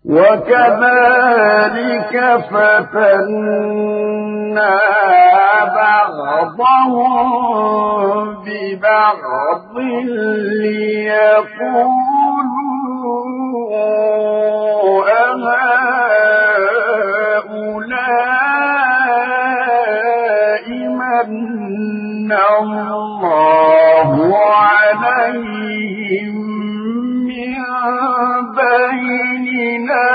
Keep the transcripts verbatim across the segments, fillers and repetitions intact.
وكذلك فتنا بعضهم ببعض ليقولوا أهؤلاء من الله عليهم من بيننا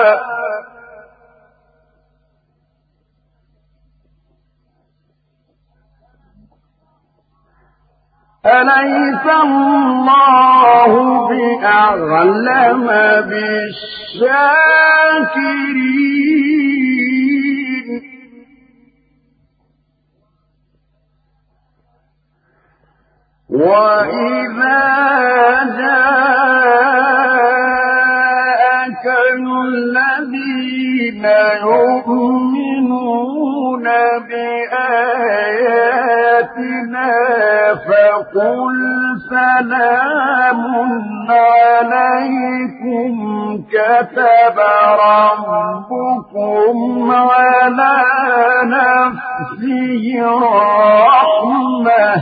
أليس الله بأعلم بالشاكرين وإذا جاءك الذين يؤمنون بآياتنا فقل سلام عليكم كتب ربكم على نفسه الرحمة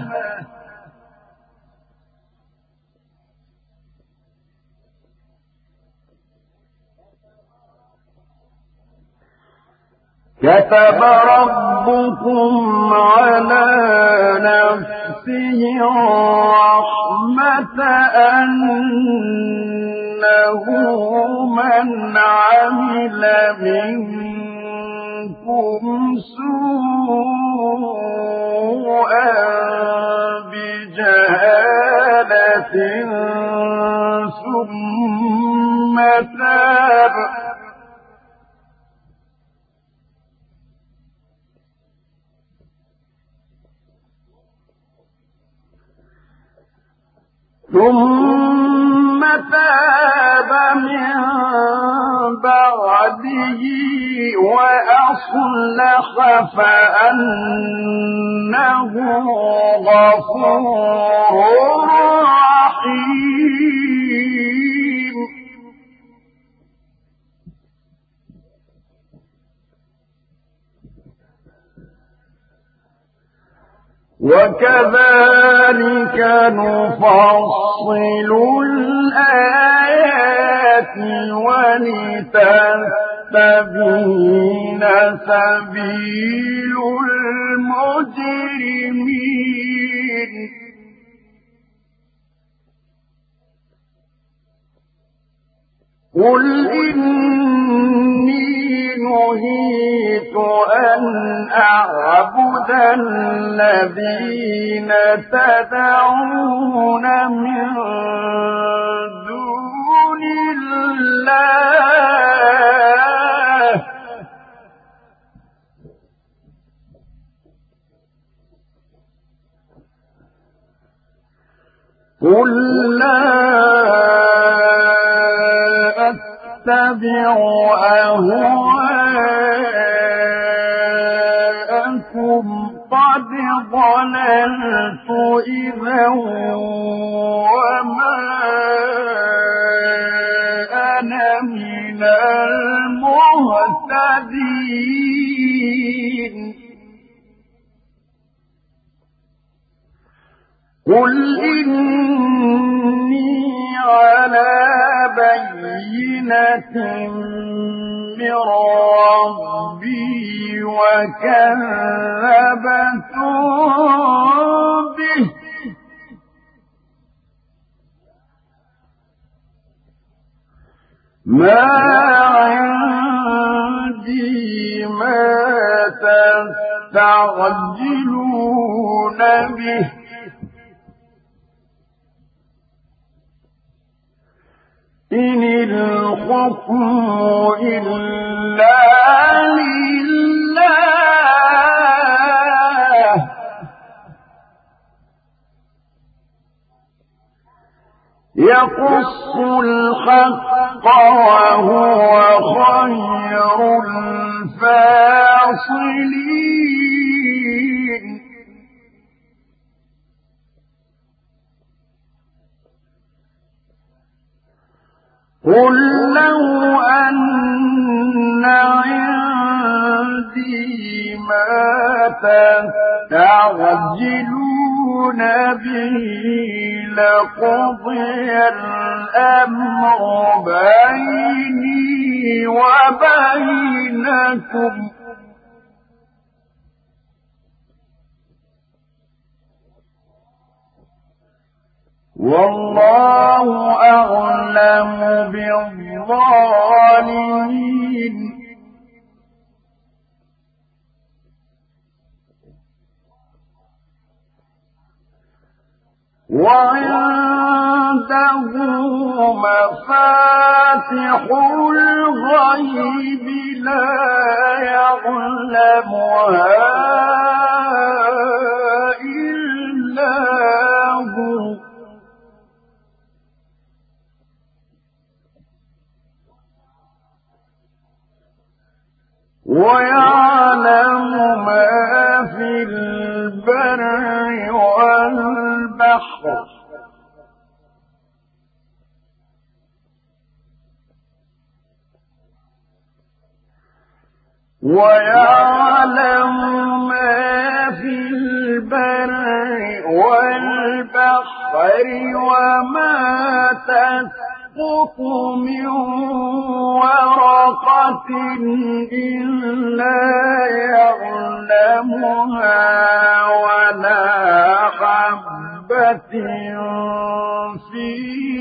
كتب ربكم على نفسه الرحمة أنه من عمل منكم سوءا بجهالة ثم تاب ثم تاب من بعده وأصلح فأنه غفور رحيم وكذلك نفصل الآيات ولتستبين سبيل المجرمين قل إني نهيت أن أعبد الذين تدعون من دون الله قل لا أتبع أهواءكم قد ضللت إذا وما أنا من المهتدين قل إني على بينة من ربي وكذبتم به ما عندي ما تستعجلون به إن الحكم إلا لله يقص الحق وهو خير الفاصلين قل لو أن ما تستعجلون به لقضي الأمر بيني وبينكم والله أعلم بالظالمين وعنده مفاتح الغيب لا يعلمها إلا هو ويعلم ما في البر والبحر ويعلم ما في البر والبحر وما تسقط من ورقة إلا يعلمها ولا حبة في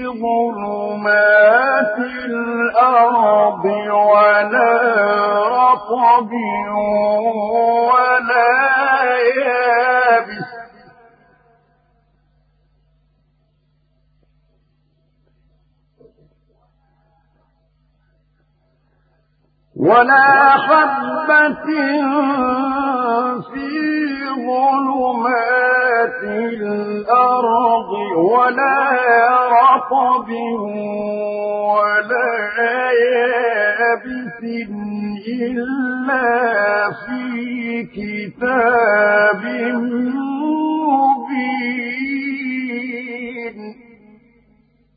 ظلمات الأرض ولا رطب ولا يابس ولا حبة في ظلمات الأرض ولا رطب ولا يابس إلا في كتاب